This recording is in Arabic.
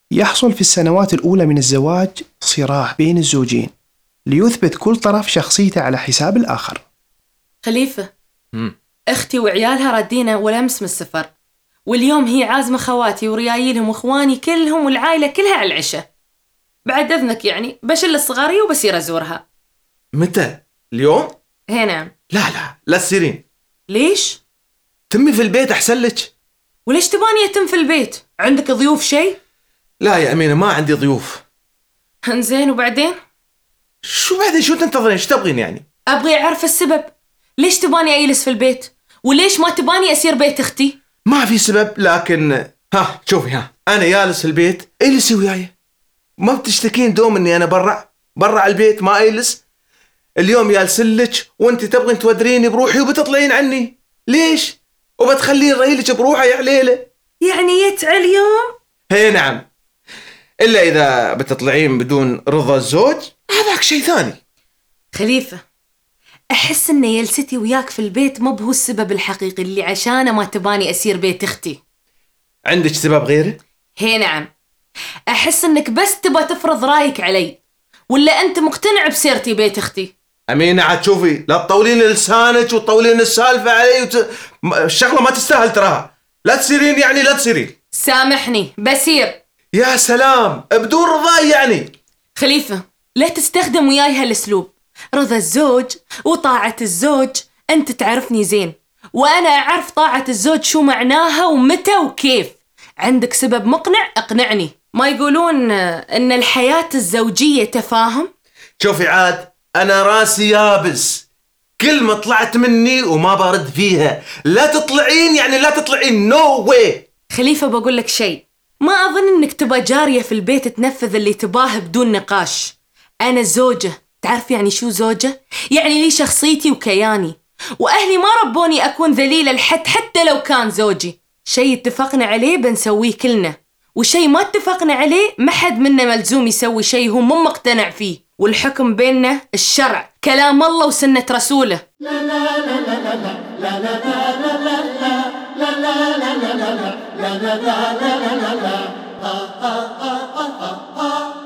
يحصل في السنوات الأولى من الزواج صراع بين الزوجين ليثبت كل طرف شخصيته على حساب الآخر. خليفة، أختي وعيالها رادينا ولمس من السفر، واليوم هي عازمة خواتي وريايلهم واخواني كلهم والعائلة كلها على العشاء. بعد إذنك يعني بشل الصغاري وبصير أزورها. متى؟ اليوم؟ هي نعم. لا تسيرين. ليش؟ تمي في البيت أحسن لك. وليش تباني أتم في البيت؟ عندك ضيوف شيء؟ لا يا أمينة، ما عندي ضيوف. انزين وبعدين؟ شو بعدين؟ شو تنتظرين؟ ايش تبغين يعني؟ أبغي أعرف السبب. ليش تباني أجلس في البيت؟ وليش ما تباني أسير بيت أختي؟ ما في سبب، لكن شوفي أنا جالس في البيت، اجلسي وياي. ما بتشتكين دوم إني أنا برا البيت ما أجلس؟ اليوم جالسلك وأنت تبغين تودريني بروحي وبتطلعين عني. ليش؟ وبتخلين رهيلك بروحه يا عليلة. يعني يتعى اليوم؟ هي نعم، إلا إذا بتطلعين بدون رضا الزوج، هذاك شيء ثاني. خليفة، أحس إن جلستي وياك في البيت ما بهو السبب الحقيقي اللي عشانه ما تباني أسير بيت أختي. عندك سبب غيره؟ هي نعم، أحس إنك بس تبى تفرض رايك علي، ولا أنت مقتنع بسيرتي بيت أختي؟ أمينة عاد شوفي، لا تطولين لسانك وتطولين السالفة علي الشغلة ما تستاهل تراها. لا تسيرين يعني، لا تسيرين. سامحني بسير. يا سلام، بدون رضاي يعني. خليفة، لا تستخدم وياي هالاسلوب. رضا الزوج وطاعة الزوج، أنت تعرفني زين، وأنا أعرف طاعة الزوج شو معناها ومتى وكيف. عندك سبب مقنع اقنعني. ما يقولون إن الحياة الزوجية تفاهم؟ شوفي عاد، أنا راسي يابس، كل ما طلعت مني وما برد فيها. لا تطلعين يعني لا تطلعين، نو واي. خليفة، بقول لك شيء، ما أظن إنك تبى جارية في البيت تنفذ اللي تباه بدون نقاش. أنا زوجة، تعرف يعني شو زوجة؟ يعني لي شخصيتي وكياني، وأهلي ما ربوني أكون ذليلة لحد حتى لو كان زوجي. شيء اتفقنا عليه بنسويه كلنا، وشيء ما اتفقنا عليه ما حد منا ملزوم يسوي شيء هو مو مقتنع فيه. والحكم بيننا الشرع، كلام الله وسنة رسوله. لا لا لا لا لا لا لا لا لا لا لا لا لا لا لا لا لا لا لا